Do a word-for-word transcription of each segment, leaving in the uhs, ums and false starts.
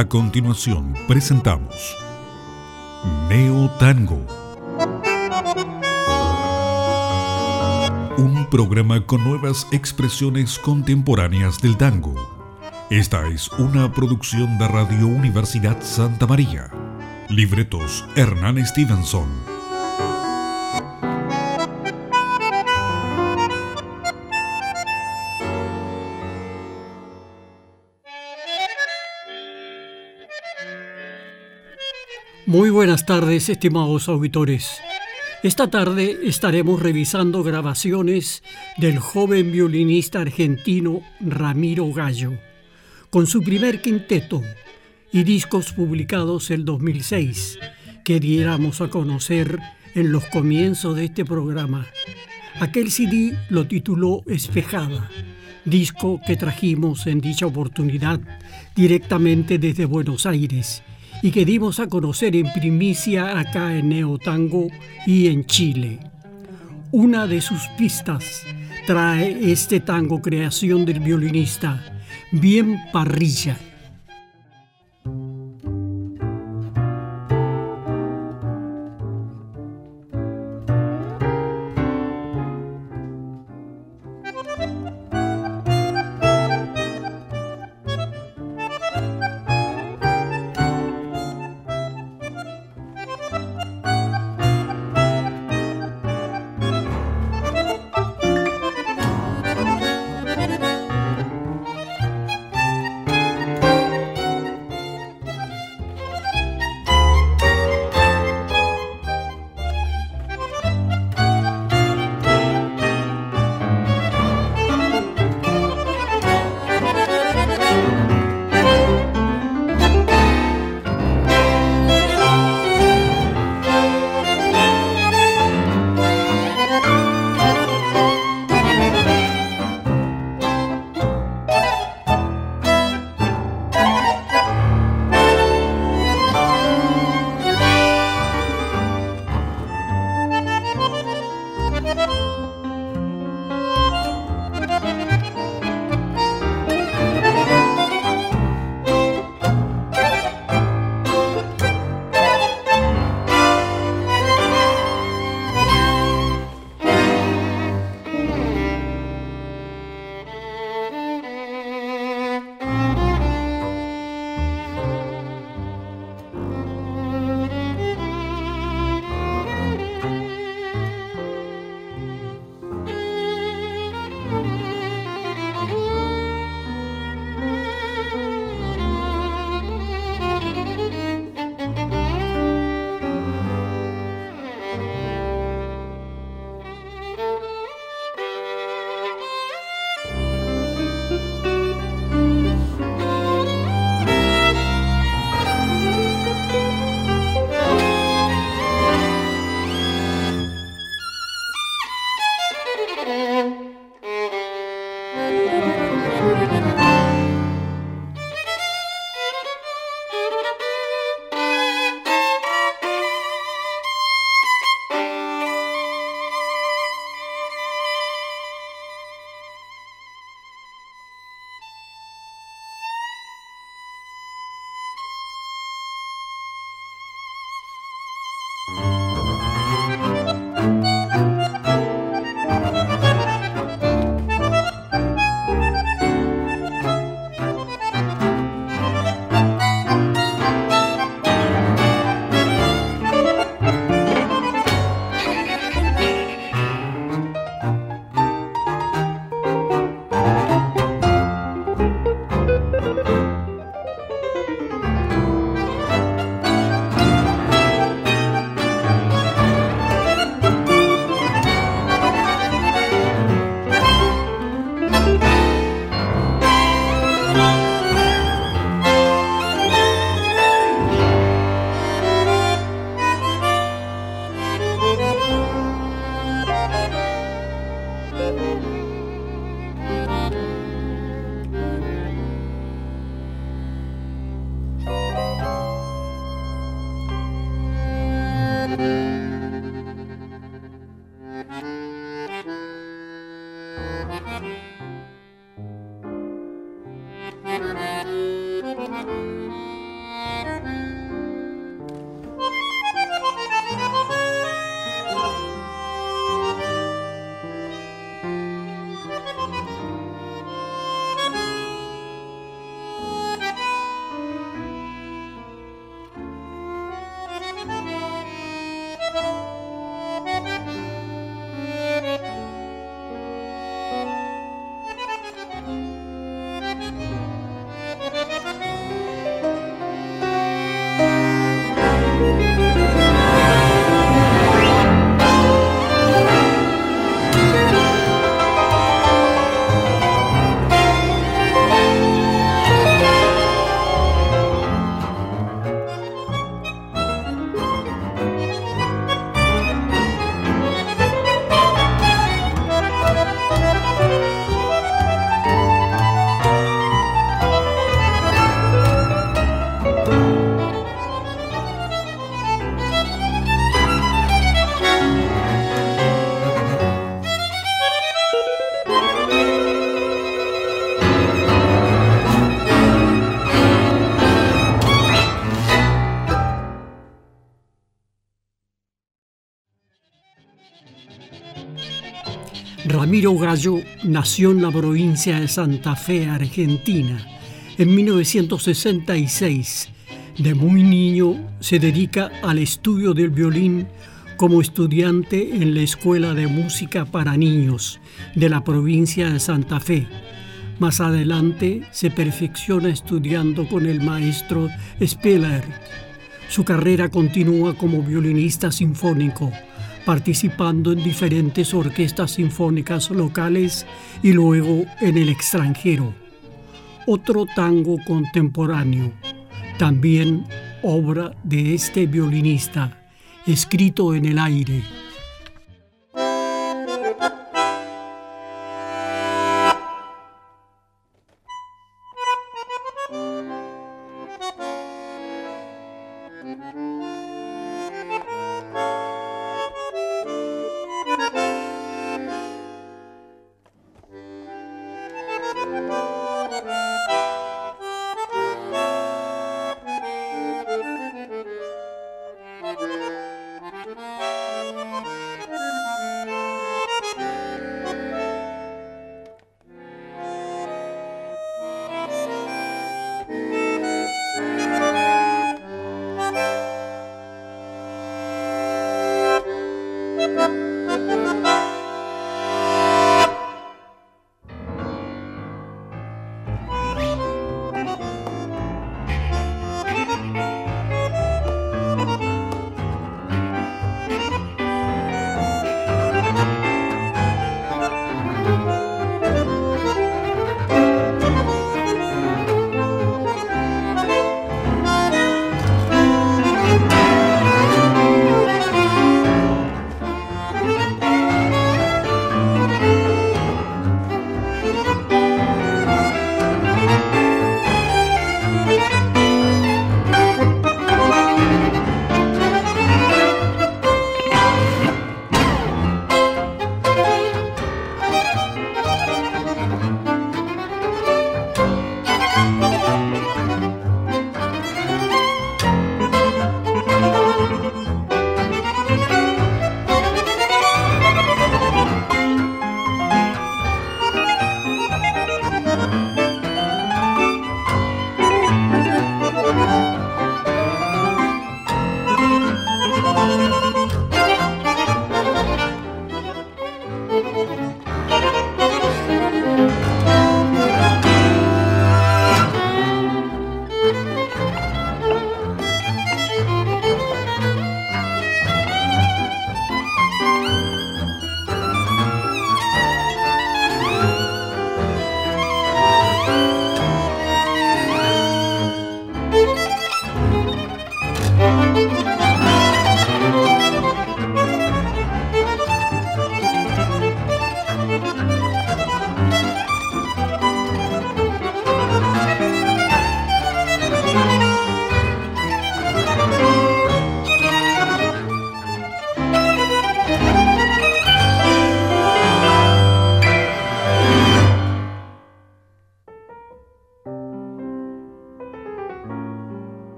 A continuación presentamos Neo Tango, un programa con nuevas expresiones contemporáneas del tango. Esta es una producción de Radio Universidad Santa María. Libretos Hernán Stevenson. Muy buenas tardes, estimados auditores. Esta tarde estaremos revisando grabaciones del joven violinista argentino Ramiro Gallo, con su primer quinteto y discos publicados en dos mil seis, que diéramos a conocer en los comienzos de este programa. Aquel C D lo tituló Espejada, disco que trajimos en dicha oportunidad directamente desde Buenos Aires y que dimos a conocer en primicia acá en Neo Tango y en Chile. Una de sus pistas trae este tango creación del violinista, bien parrilla. Ramiro Gallo nació en la provincia de Santa Fe, Argentina, en mil novecientos sesenta y seis. De muy niño se dedica al estudio del violín como estudiante en la Escuela de Música para Niños de la provincia de Santa Fe. Más adelante se perfecciona estudiando con el maestro Speller. Su carrera continúa como violinista sinfónico, participando en diferentes orquestas sinfónicas locales y luego en el extranjero. Otro tango contemporáneo, también obra de este violinista, Escrito en el aire.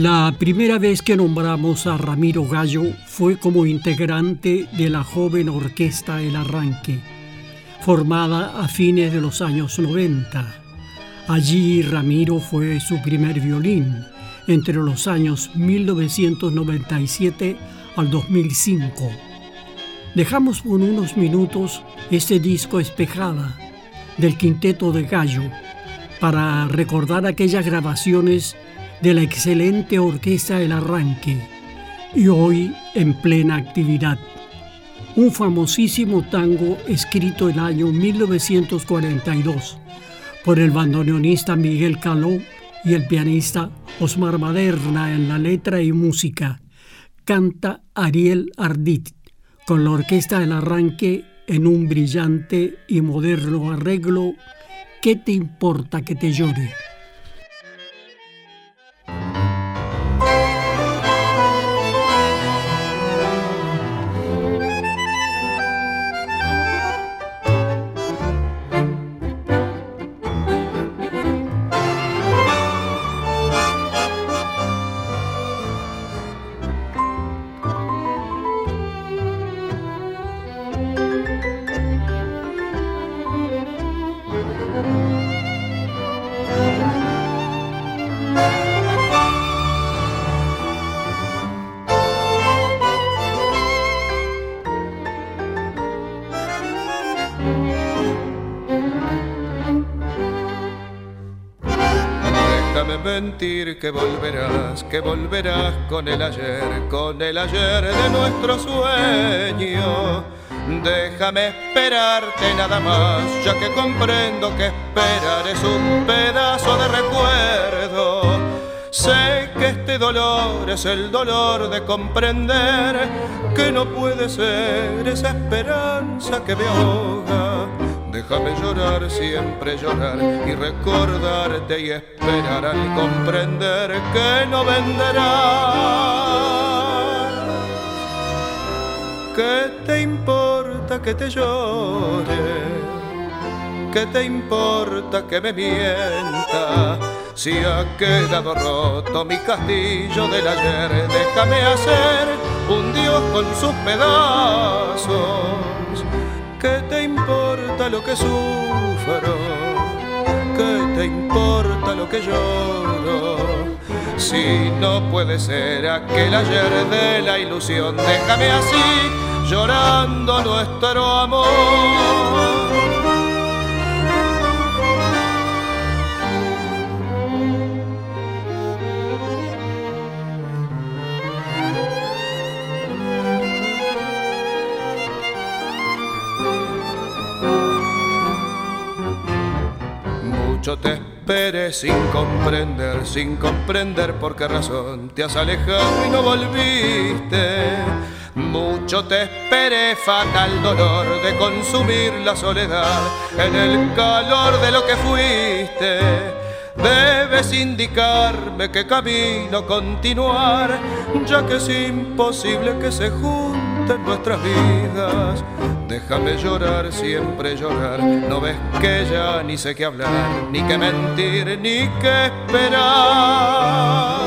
La primera vez que nombramos a Ramiro Gallo fue como integrante de la joven orquesta El Arranque, formada a fines de los años noventa. Allí Ramiro fue su primer violín entre los años mil novecientos noventa y siete al dos mil cinco. Dejamos por unos minutos este disco Espejada del Quinteto de Gallo para recordar aquellas grabaciones de la excelente orquesta El Arranque y hoy en plena actividad. Un famosísimo tango escrito en el año mil novecientos cuarenta y dos por el bandoneonista Miguel Caló y el pianista Osmar Maderna en la letra y música. Canta Ariel Ardit con la orquesta El Arranque en un brillante y moderno arreglo. ¿Qué te importa que te llore? Mentir que volverás, que volverás con el ayer, con el ayer de nuestro sueño. Déjame esperarte nada más, ya que comprendo que esperar es un pedazo de recuerdo. Sé que este dolor es el dolor de comprender que no puede ser esa esperanza que me ahoga. Déjame llorar, siempre llorar y recordarte y esperar al comprender que no vendrá. ¿Qué te importa que te llore? ¿Qué te importa que me mienta? Si ha quedado roto mi castillo del ayer, déjame hacer un Dios con sus pedazos. ¿Qué te importa lo que sufro? ¿Qué te importa lo que lloro? Si no puede ser aquel ayer de la ilusión, déjame así, llorando nuestro amor. Mucho te esperé sin comprender, sin comprender por qué razón te has alejado y no volviste. Mucho te esperé, fatal dolor de consumir la soledad en el calor de lo que fuiste. Debes indicarme qué camino continuar, ya que es imposible que se junten nuestras vidas. Déjame llorar, siempre llorar, no ves que ya ni sé qué hablar, ni qué mentir, ni qué esperar.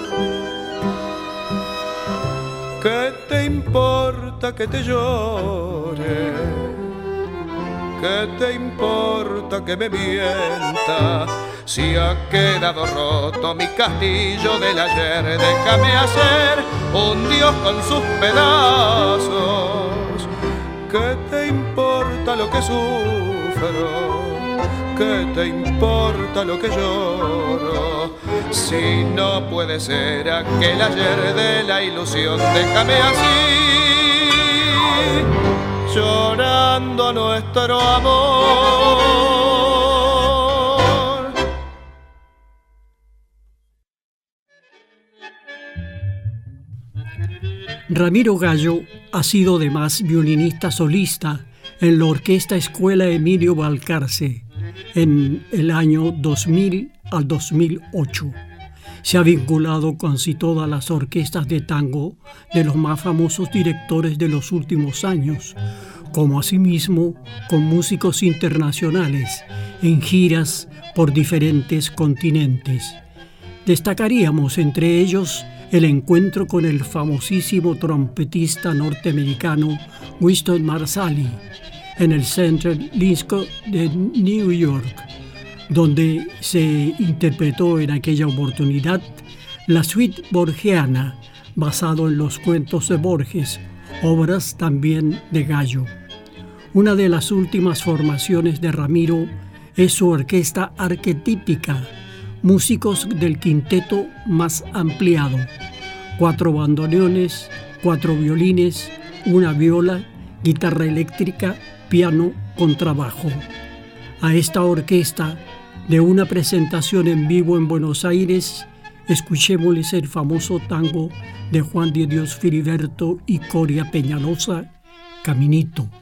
¿Qué te importa que te llore? ¿Qué te importa que me mienta? Si ha quedado roto mi castillo del ayer, déjame hacer un Dios con sus pedazos. ¿Qué te importa lo que sufro? ¿Qué te importa lo que lloro? Si no puede ser aquel ayer de la ilusión, déjame así, llorando nuestro amor. Ramiro Gallo ha sido además violinista solista en la Orquesta Escuela Emilio Balcarce en el año dos mil al dos mil ocho. Se ha vinculado con casi todas las orquestas de tango de los más famosos directores de los últimos años, como asimismo con músicos internacionales en giras por diferentes continentes. Destacaríamos entre ellos el encuentro con el famosísimo trompetista norteamericano Wynton Marsalis en el Central Disco de New York, donde se interpretó en aquella oportunidad la suite borgiana, basado en los cuentos de Borges, obras también de Gallo. Una de las últimas formaciones de Ramiro es su orquesta arquetípica, músicos del quinteto más ampliado, cuatro bandoneones, cuatro violines, una viola, guitarra eléctrica, piano, contrabajo. A esta orquesta, de una presentación en vivo en Buenos Aires, escuchémosles el famoso tango de Juan de Dios Filiberto y Coria Peñalosa, Caminito.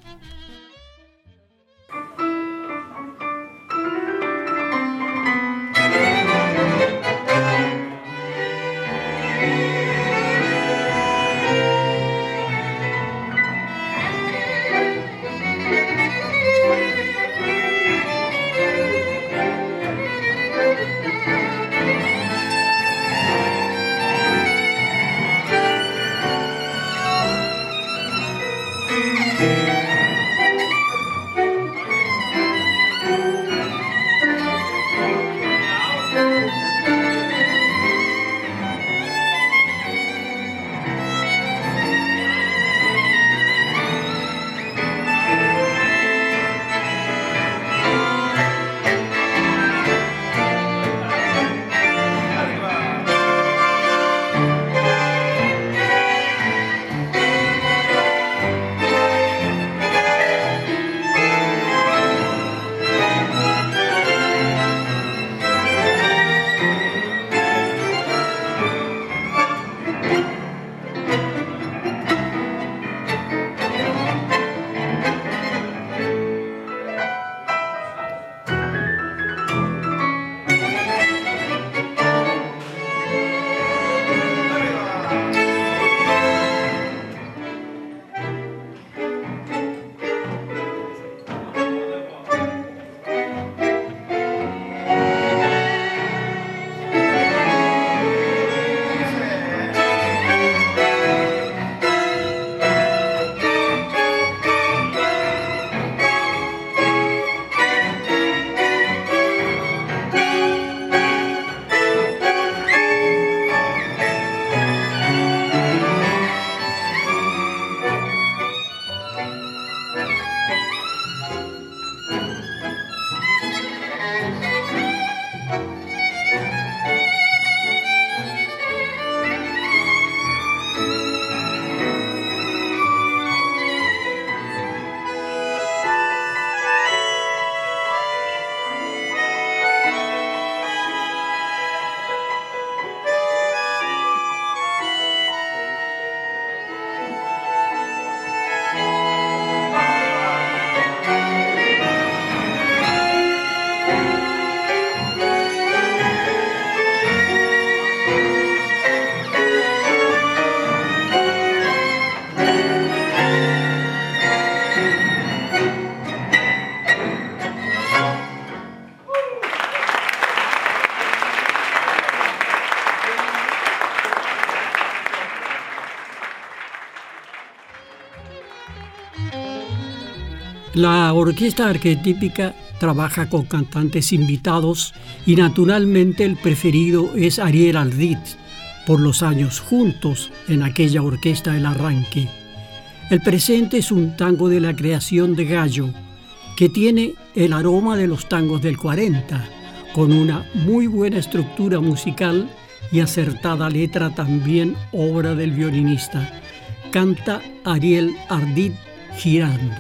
La orquesta arquetípica trabaja con cantantes invitados y naturalmente el preferido es Ariel Ardit, por los años juntos en aquella orquesta El Arranque. El presente es un tango de la creación de Gallo, que tiene el aroma de los tangos del cuarenta, con una muy buena estructura musical y acertada letra, también obra del violinista. Canta Ariel Ardit Girando.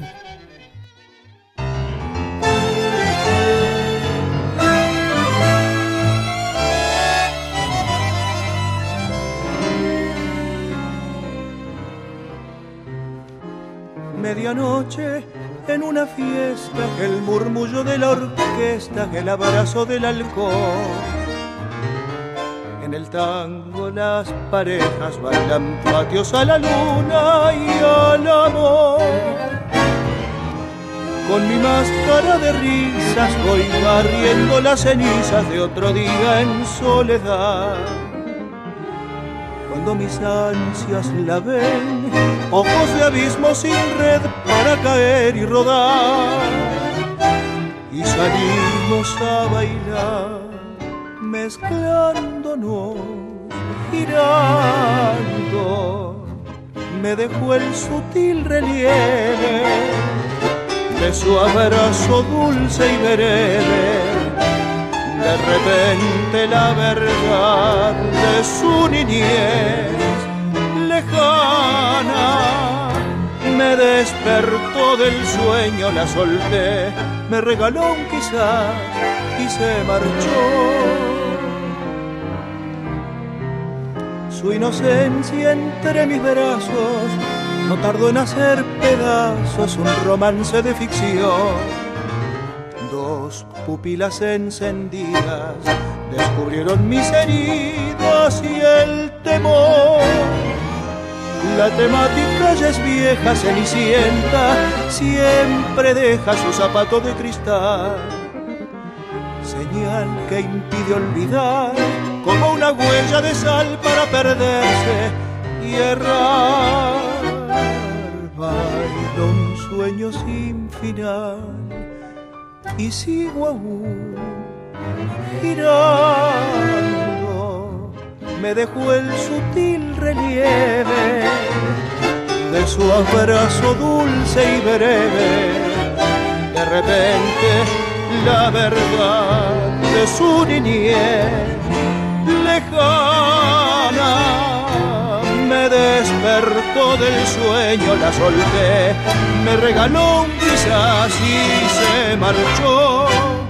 Medianoche en una fiesta, el murmullo de la orquesta, el abrazo del alcohol. En el tango las parejas bailan patios a la luna y al amor. Con mi máscara de risas voy barriendo las cenizas de otro día en soledad. Cuando mis ansias la ven, ojos de abismo sin red para caer y rodar. Y salimos a bailar, mezclándonos, girando. Me dejó el sutil relieve de su abrazo dulce y breve. De repente la verdad de su niñez lejana me despertó del sueño, la solté, me regaló un quizás y se marchó. Su inocencia entre mis brazos no tardó en hacer pedazos un romance de ficción. Dos pupilas encendidas descubrieron mis heridas y el temor. La temática ya es vieja, cenicienta, siempre deja su zapato de cristal. Señal que impide olvidar, como una huella de sal para perderse y errar. Bailo un sueño sin final y sigo aún girando. Me dejó el sutil relieve de su abrazo dulce y breve. De repente la verdad de su niñez lejana me despertó del sueño, la solté, me regaló un quizás y se marchó.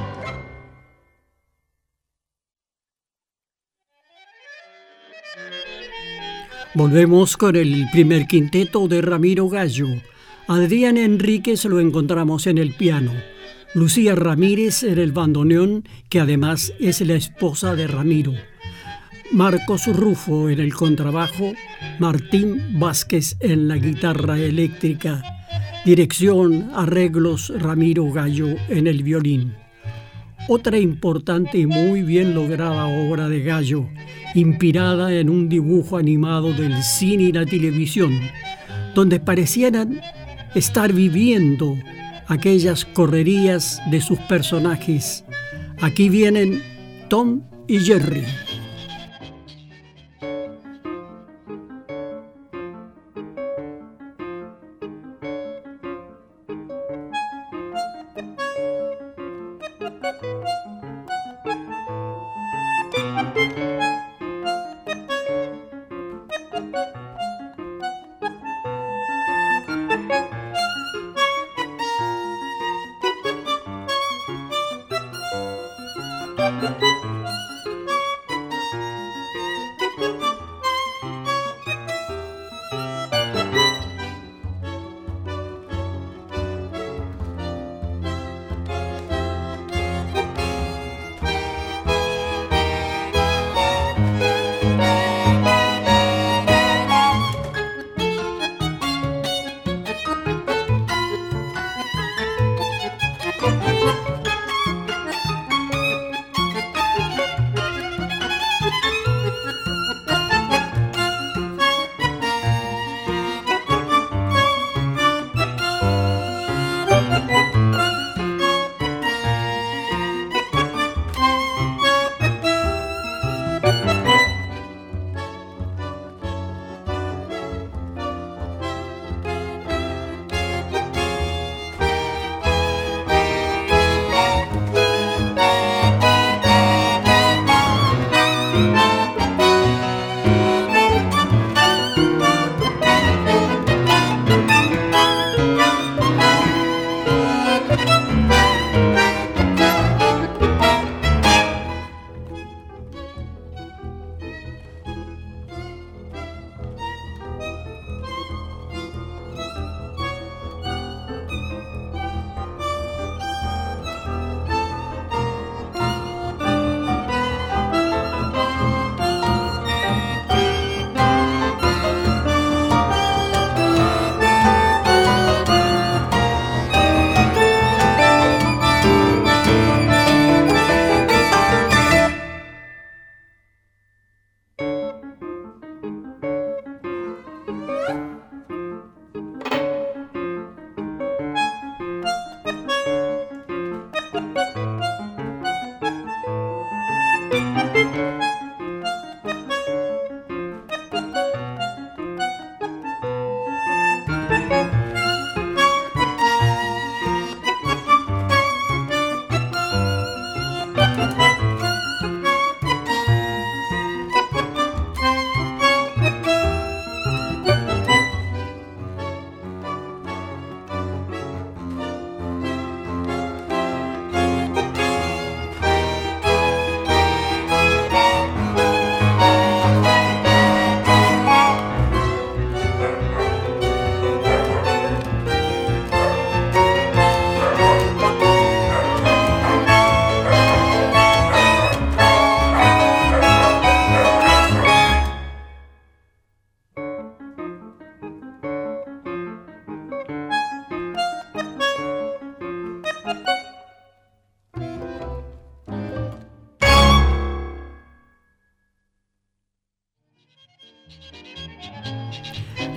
Volvemos con el primer quinteto de Ramiro Gallo. Adrián Enríquez lo encontramos en el piano, Lucía Ramírez en el bandoneón, que además es la esposa de Ramiro, Marcos Rufo en el contrabajo, Martín Vázquez en la guitarra eléctrica, dirección, arreglos, Ramiro Gallo en el violín. Otra importante y muy bien lograda obra de Gallo, inspirada en un dibujo animado del cine y la televisión, donde parecieran estar viviendo aquellas correrías de sus personajes. Aquí vienen Tom y Jerry.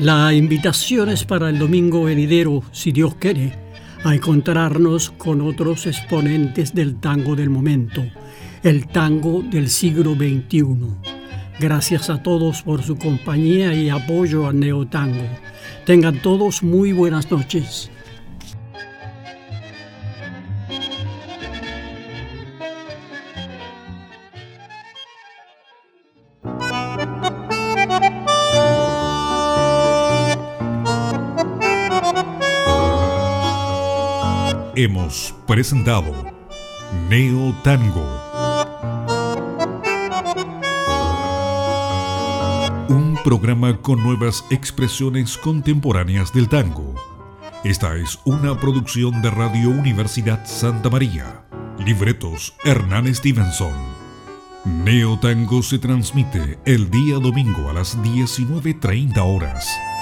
La invitación es para el domingo venidero, si Dios quiere, a encontrarnos con otros exponentes del tango del momento, el tango del siglo veintiuno. Gracias a todos por su compañía y apoyo al neotango. Tengan todos muy buenas noches. Hemos presentado Neo Tango, un programa con nuevas expresiones contemporáneas del tango. Esta es una producción de Radio Universidad Santa María. Libretos Hernán Stevenson. Neo Tango se transmite el día domingo a las diecinueve treinta horas.